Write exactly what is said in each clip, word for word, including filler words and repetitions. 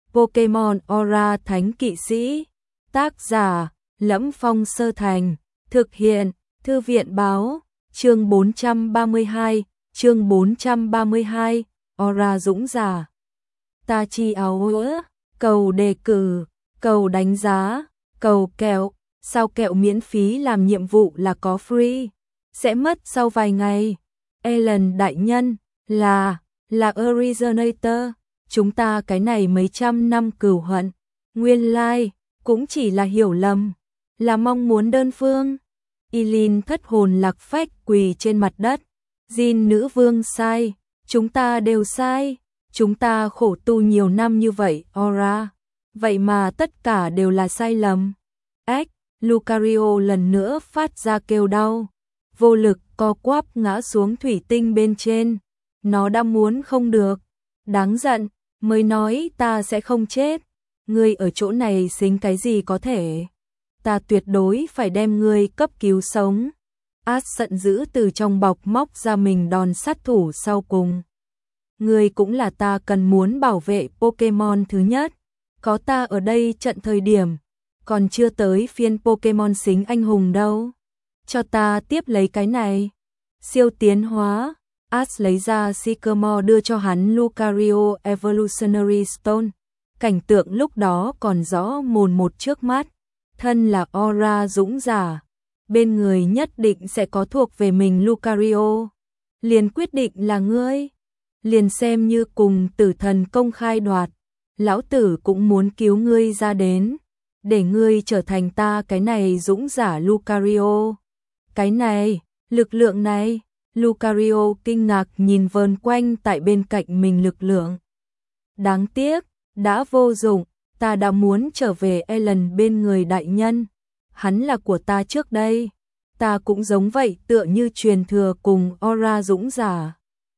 Pokemon Aura Thánh Kỵ Sĩ. Tác giả: Lẫm Phong Sơ Thành. Thực hiện: Thư viện báo. Chương bốn trăm ba mươi hai, chương bốn trăm ba mươi hai, Aura Dũng Giả. Ta chi áo ứa, cầu đề cử, cầu đánh giá, cầu kẹo, sao kẹo miễn phí làm nhiệm vụ là có free, sẽ mất sau vài ngày. Ellen đại nhân, là, là Originator, chúng ta cái này mấy trăm năm cừu hận, nguyên lai, cũng chỉ là hiểu lầm, là mong muốn đơn phương. Eileen thất hồn lạc phách quỳ trên mặt đất. Jin nữ vương sai, chúng ta đều sai, chúng ta khổ tu nhiều năm như vậy, Aura. Vậy mà tất cả đều là sai lầm. Ếch, Lucario lần nữa phát ra kêu đau. Vô lực co quắp ngã xuống thủy tinh bên trên. Nó đã muốn không được. Đáng giận, mới nói ta sẽ không chết. Ngươi ở chỗ này xính cái gì có thể. Ta tuyệt đối phải đem ngươi cấp cứu sống. Ash giận dữ từ trong bọc móc ra mình đòn sát thủ sau cùng. Ngươi cũng là ta cần muốn bảo vệ Pokemon thứ nhất. Có ta ở đây trận thời điểm. Còn chưa tới phiên Pokemon xính anh hùng đâu. Cho ta tiếp lấy cái này. Siêu tiến hóa. Ash lấy ra Sycamore đưa cho hắn Lucario Evolutionary Stone. Cảnh tượng lúc đó còn rõ mồn một trước mắt. Thân là Aura dũng giả, bên người nhất định sẽ có thuộc về mình Lucario. Liền quyết định là ngươi. Liền xem như cùng tử thần công khai đoạt. Lão tử cũng muốn cứu ngươi ra đến. Để ngươi trở thành ta cái này dũng giả Lucario. Cái này, lực lượng này. Lucario kinh ngạc nhìn vờn quanh tại bên cạnh mình lực lượng. Đáng tiếc, đã vô dụng. Ta đã muốn trở về Ellen bên người đại nhân. Hắn là của ta trước đây. Ta cũng giống vậy tựa như truyền thừa cùng Aura dũng giả.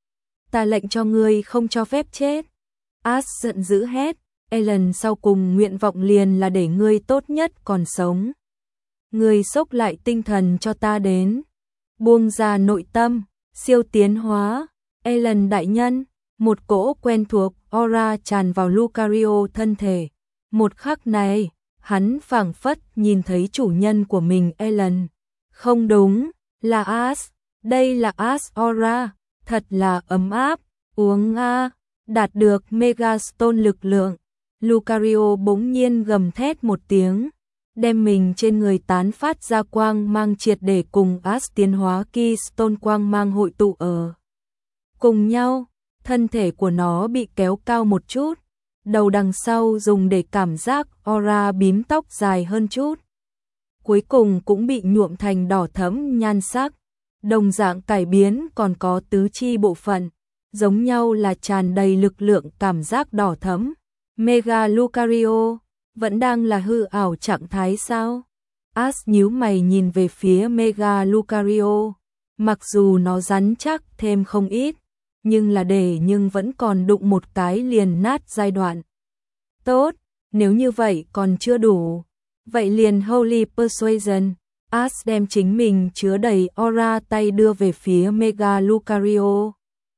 Ta lệnh cho ngươi không cho phép chết. Ash giận dữ hét. Ellen sau cùng nguyện vọng liền là để ngươi tốt nhất còn sống. Ngươi xốc lại tinh thần cho ta đến. Buông ra nội tâm. Siêu tiến hóa. Ellen đại nhân. Một cỗ quen thuộc Aura tràn vào Lucario thân thể. Một khắc này, hắn phảng phất nhìn thấy chủ nhân của mình Ellen. Không đúng, là Ash. Đây là Ash Aura. Thật là ấm áp. Uống a, đạt được Megastone lực lượng. Lucario bỗng nhiên gầm thét một tiếng. Đem mình trên người tán phát ra quang mang triệt để cùng Ash tiến hóa Keystone quang mang hội tụ ở cùng nhau. Thân thể của nó bị kéo cao một chút. Đầu đằng sau dùng để cảm giác Aura bím tóc dài hơn chút. Cuối cùng cũng bị nhuộm thành đỏ thẫm nhan sắc. Đồng dạng cải biến còn có tứ chi bộ phận. Giống nhau là tràn đầy lực lượng cảm giác đỏ thẫm. Mega Lucario vẫn đang là hư ảo trạng thái sao? Ash nhíu mày nhìn về phía Mega Lucario. Mặc dù nó rắn chắc thêm không ít. Nhưng là để nhưng vẫn còn đụng một cái liền nát giai đoạn. Tốt, nếu như vậy còn chưa đủ. Vậy liền Holy Persuasion. Ash đem chính mình chứa đầy Aura tay đưa về phía Mega Lucario.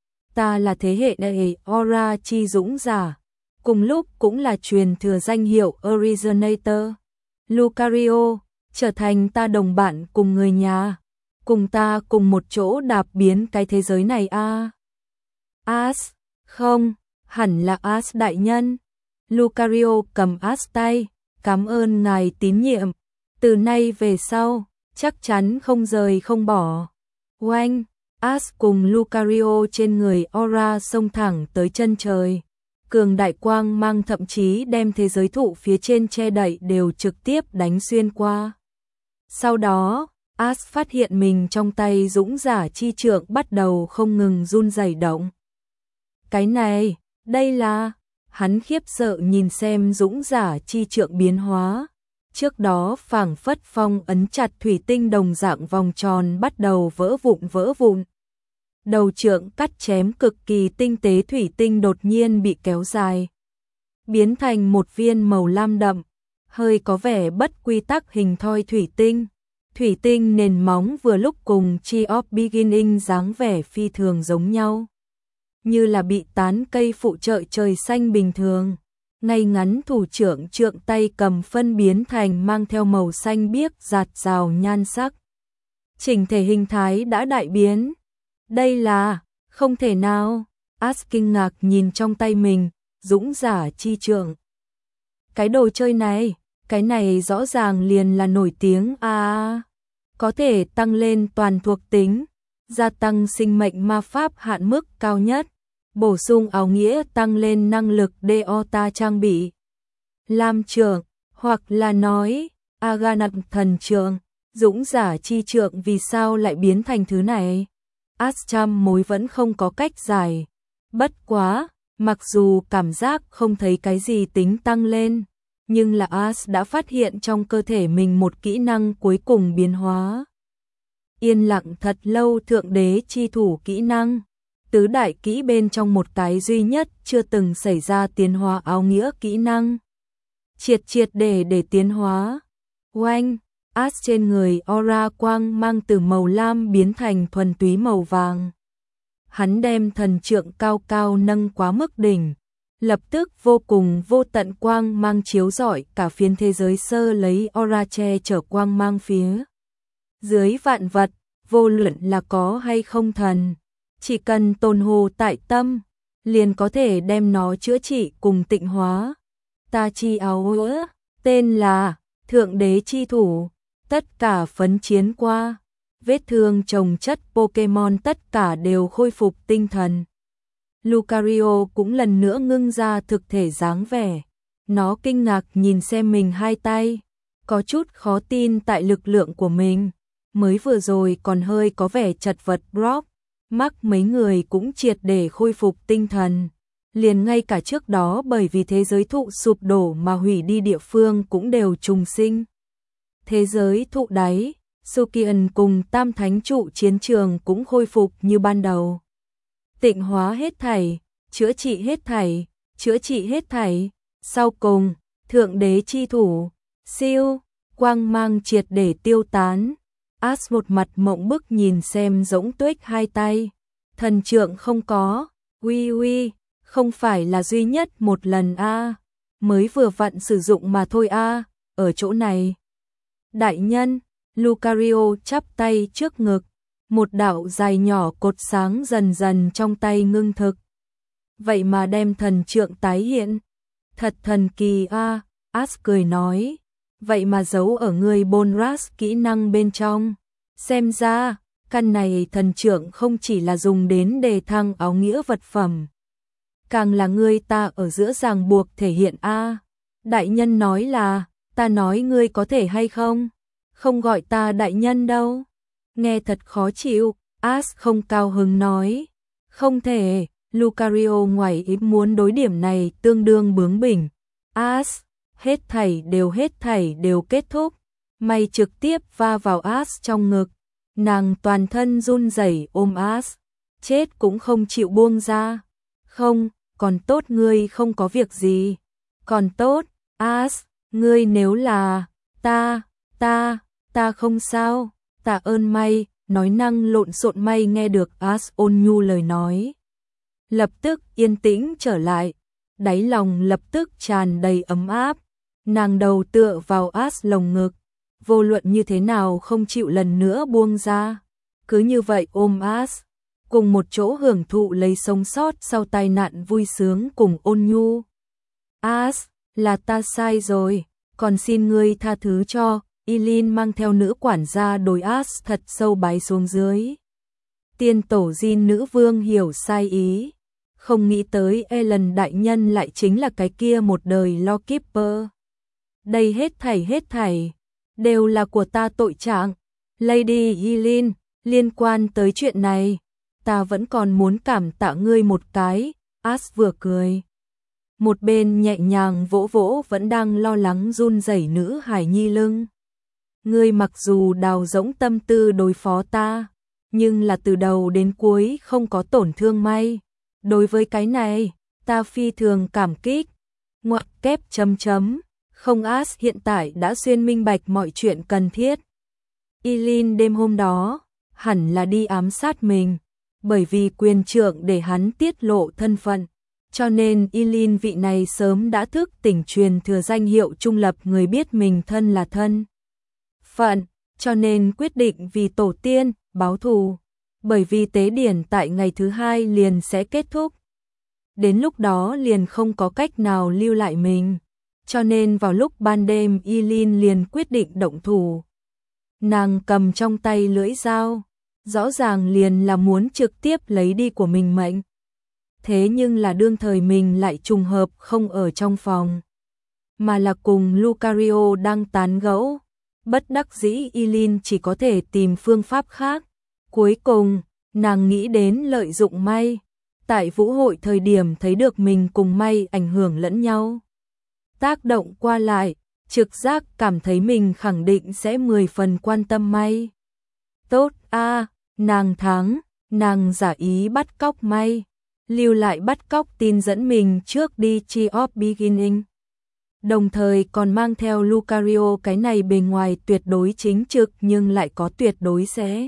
Ta là thế hệ này Aura chi dũng giả. Cùng lúc cũng là truyền thừa danh hiệu Originator. Lucario, trở thành ta đồng bạn cùng người nhà. Cùng ta cùng một chỗ đạp biến cái thế giới này a. À. Ash, không, hẳn là Ash đại nhân. Lucario cầm Ash tay, cảm ơn ngài tín nhiệm. Từ nay về sau, chắc chắn không rời không bỏ. Oanh, Ash cùng Lucario trên người Aura xông thẳng tới chân trời. Cường đại quang mang thậm chí đem thế giới thụ phía trên che đậy đều trực tiếp đánh xuyên qua. Sau đó, Ash phát hiện mình trong tay dũng giả chi trượng bắt đầu không ngừng run rẩy động. Cái này, đây là, hắn khiếp sợ nhìn xem dũng giả chi trượng biến hóa. Trước đó phảng phất phong ấn chặt thủy tinh đồng dạng vòng tròn bắt đầu vỡ vụn vỡ vụn. Đầu trượng cắt chém cực kỳ tinh tế thủy tinh đột nhiên bị kéo dài. Biến thành một viên màu lam đậm, hơi có vẻ bất quy tắc hình thoi thủy tinh. Thủy tinh nền móng vừa lúc cùng Tree of Beginning dáng vẻ phi thường giống nhau. Như là bị tán cây phụ trợ trời xanh bình thường. ngay ngắn thủ trưởng trượng tay cầm phân biến thành mang theo màu xanh biếc rạt rào nhan sắc. Chỉnh thể hình thái đã đại biến. Đây là, không thể nào, As kinh ngạc nhìn trong tay mình, dũng giả chi trượng. Cái đồ chơi này, cái này rõ ràng liền là nổi tiếng à, có thể tăng lên toàn thuộc tính, gia tăng sinh mệnh ma pháp hạn mức cao nhất, bổ sung áo nghĩa tăng lên năng lực Deota trang bị. Lam trượng, hoặc là nói, Aganat thần trượng, dũng giả chi trượng vì sao lại biến thành thứ này? As trăm mối vẫn không có cách giải. Bất quá, mặc dù cảm giác không thấy cái gì tính tăng lên, nhưng là As đã phát hiện trong cơ thể mình một kỹ năng cuối cùng biến hóa. Yên lặng thật lâu thượng đế chi thủ kỹ năng, tứ đại kỹ bên trong một cái duy nhất chưa từng xảy ra tiến hóa áo nghĩa kỹ năng. Triệt triệt để để tiến hóa. Oanh, As trên người aura quang mang từ màu lam biến thành thuần túy màu vàng. Hắn đem thần trượng cao cao nâng quá mức đỉnh, lập tức vô cùng vô tận quang mang chiếu rọi cả phiến thế giới sơ lấy aura che chở quang mang phía dưới vạn vật, vô luận là có hay không thần, chỉ cần tồn hồ tại tâm, liền có thể đem nó chữa trị cùng tịnh hóa. Ta chi áo ứa, tên là Thượng Đế Chi Thủ, tất cả phấn chiến qua, vết thương chồng chất Pokemon tất cả đều khôi phục tinh thần. Lucario cũng lần nữa ngưng ra thực thể dáng vẻ, nó kinh ngạc nhìn xem mình hai tay, có chút khó tin tại lực lượng của mình, mới vừa rồi còn hơi có vẻ chật vật. Brock, Mark mấy người cũng triệt để khôi phục tinh thần, liền ngay cả trước đó bởi vì thế giới thụ sụp đổ mà hủy đi địa phương cũng đều trùng sinh. Thế giới thụ đáy, Sukian cùng Tam Thánh trụ chiến trường cũng khôi phục như ban đầu. Tịnh hóa hết thảy, chữa trị hết thảy, chữa trị hết thảy, sau cùng, Thượng Đế Chi Thủ, siêu, quang mang triệt để tiêu tán. As một mặt mộng bức nhìn xem Rỗng Tuếch hai tay, thần trượng không có, uy uy, không phải là duy nhất một lần a, à, mới vừa vặn sử dụng mà thôi a, à, ở chỗ này. Đại nhân, Lucario chắp tay trước ngực, một đạo dài nhỏ cột sáng dần dần trong tay ngưng thực. Vậy mà đem thần trượng tái hiện, thật thần kỳ a, à, As cười nói, vậy mà giấu ở người Bonras kỹ năng bên trong. Xem ra, căn này thần trượng không chỉ là dùng đến đề thăng áo nghĩa vật phẩm, càng là ngươi ta ở giữa ràng buộc thể hiện a. À, đại nhân nói là, ta nói ngươi có thể hay không? Không gọi ta đại nhân đâu. Nghe thật khó chịu, As không cao hứng nói. Không thể, Lucario ngoài ý muốn đối điểm này tương đương bướng bỉnh. As, hết thảy đều hết thảy đều kết thúc. Mày trực tiếp va vào As trong ngực. Nàng toàn thân run rẩy ôm As, chết cũng không chịu buông ra. Không, còn tốt ngươi không có việc gì. Còn tốt, As, ngươi nếu là, ta, ta, ta không sao, tạ ơn May, nói năng lộn xộn. May nghe được As ôn nhu lời nói, lập tức yên tĩnh trở lại, đáy lòng lập tức tràn đầy ấm áp. Nàng đầu tựa vào As lồng ngực, vô luận như thế nào không chịu lần nữa buông ra, cứ như vậy ôm As, cùng một chỗ hưởng thụ lấy sống sót sau tai nạn vui sướng cùng ôn nhu. As, là ta sai rồi, còn xin ngươi tha thứ cho. Eileen mang theo nữ quản gia đối As thật sâu bái xuống dưới. Tiên tổ Jin nữ vương hiểu sai ý, không nghĩ tới Ellen đại nhân lại chính là cái kia một đời Lawkeeper. Đây hết thảy hết thảy đều là của ta tội trạng. Lady Eileen, liên quan tới chuyện này, ta vẫn còn muốn cảm tạ ngươi một cái. As vừa cười, một bên nhẹ nhàng vỗ vỗ vẫn đang lo lắng run rẩy nữ hài nhi lưng. Ngươi mặc dù đào rỗng tâm tư đối phó ta, nhưng là từ đầu đến cuối không có tổn thương May. Đối với cái này, ta phi thường cảm kích. Ngoặc kép chấm chấm, không. As hiện tại đã xuyên minh bạch mọi chuyện cần thiết. Eileen đêm hôm đó, hẳn là đi ám sát mình, bởi vì quyền trượng để hắn tiết lộ thân phận, Cho nên Ylin vị này sớm đã thức tỉnh truyền thừa danh hiệu trung lập người biết mình thân là thân phận, cho nên quyết định vì tổ tiên, báo thù. Bởi vì tế điển tại ngày thứ hai liền sẽ kết thúc. Đến lúc đó liền không có cách nào lưu lại mình. Cho nên vào lúc ban đêm Ylin liền quyết định động thủ. Nàng cầm trong tay lưỡi dao, rõ ràng liền là muốn trực tiếp lấy đi của mình mệnh. Thế nhưng là đương thời mình lại trùng hợp không ở trong phòng, mà là cùng Lucario đang tán gẫu. Bất đắc dĩ Ylin chỉ có thể tìm phương pháp khác. Cuối cùng, nàng nghĩ đến lợi dụng may. Tại vũ hội thời điểm thấy được mình cùng may ảnh hưởng lẫn nhau. Tác động qua lại, trực giác cảm thấy mình khẳng định sẽ mười phần quan tâm may. Tốt a, à, nàng thắng, nàng giả ý bắt cóc may. Lưu lại bắt cóc tin dẫn mình trước đi Tree of Beginning. Đồng thời còn mang theo Lucario cái này bề ngoài tuyệt đối chính trực nhưng lại có tuyệt đối sẽ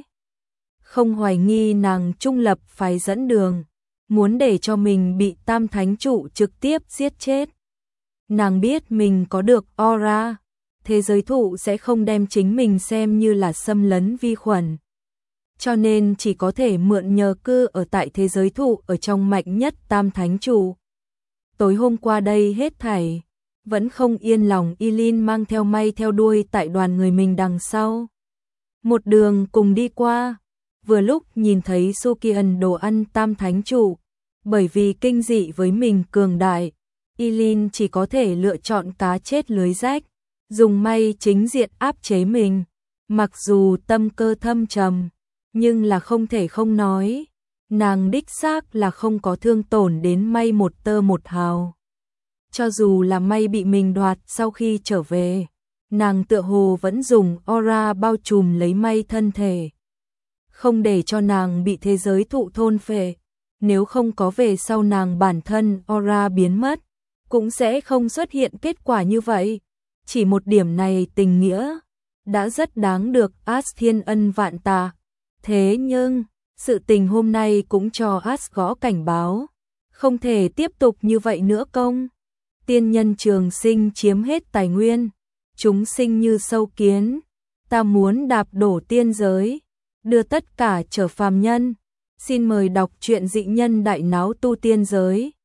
không hoài nghi nàng trung lập phái dẫn đường, muốn để cho mình bị Tam Thánh Trụ trực tiếp giết chết. Nàng biết mình có được aura, thế giới thụ sẽ không đem chính mình xem như là xâm lấn vi khuẩn. Cho nên chỉ có thể mượn nhờ cư ở tại thế giới thụ ở trong mạnh nhất Tam Thánh Trụ. Tối hôm qua đây hết thảy, vẫn không yên lòng Ylin mang theo may theo đuôi tại đoàn người mình đằng sau. Một đường cùng đi qua, vừa lúc nhìn thấy Sukian đồ ăn Tam Thánh Trụ, bởi vì kinh dị với mình cường đại, Ylin chỉ có thể lựa chọn cá chết lưới rách, dùng may chính diện áp chế mình. Mặc dù tâm cơ thâm trầm, nhưng là không thể không nói, nàng đích xác là không có thương tổn đến may một tơ một hào. Cho dù là may bị mình đoạt sau khi trở về, nàng tựa hồ vẫn dùng aura bao trùm lấy may thân thể, không để cho nàng bị thế giới thụ thôn phệ. Nếu không có về sau nàng bản thân aura biến mất, cũng sẽ không xuất hiện kết quả như vậy. Chỉ một điểm này tình nghĩa đã rất đáng được As thiên ân vạn tạ. Thế nhưng, sự tình hôm nay cũng cho As gõ cảnh báo, không thể tiếp tục như vậy nữa công. Tiên nhân trường sinh chiếm hết tài nguyên, chúng sinh như sâu kiến, ta muốn đạp đổ tiên giới, đưa tất cả trở phàm nhân. Xin mời đọc truyện Dị Nhân Đại Náo Tu Tiên Giới.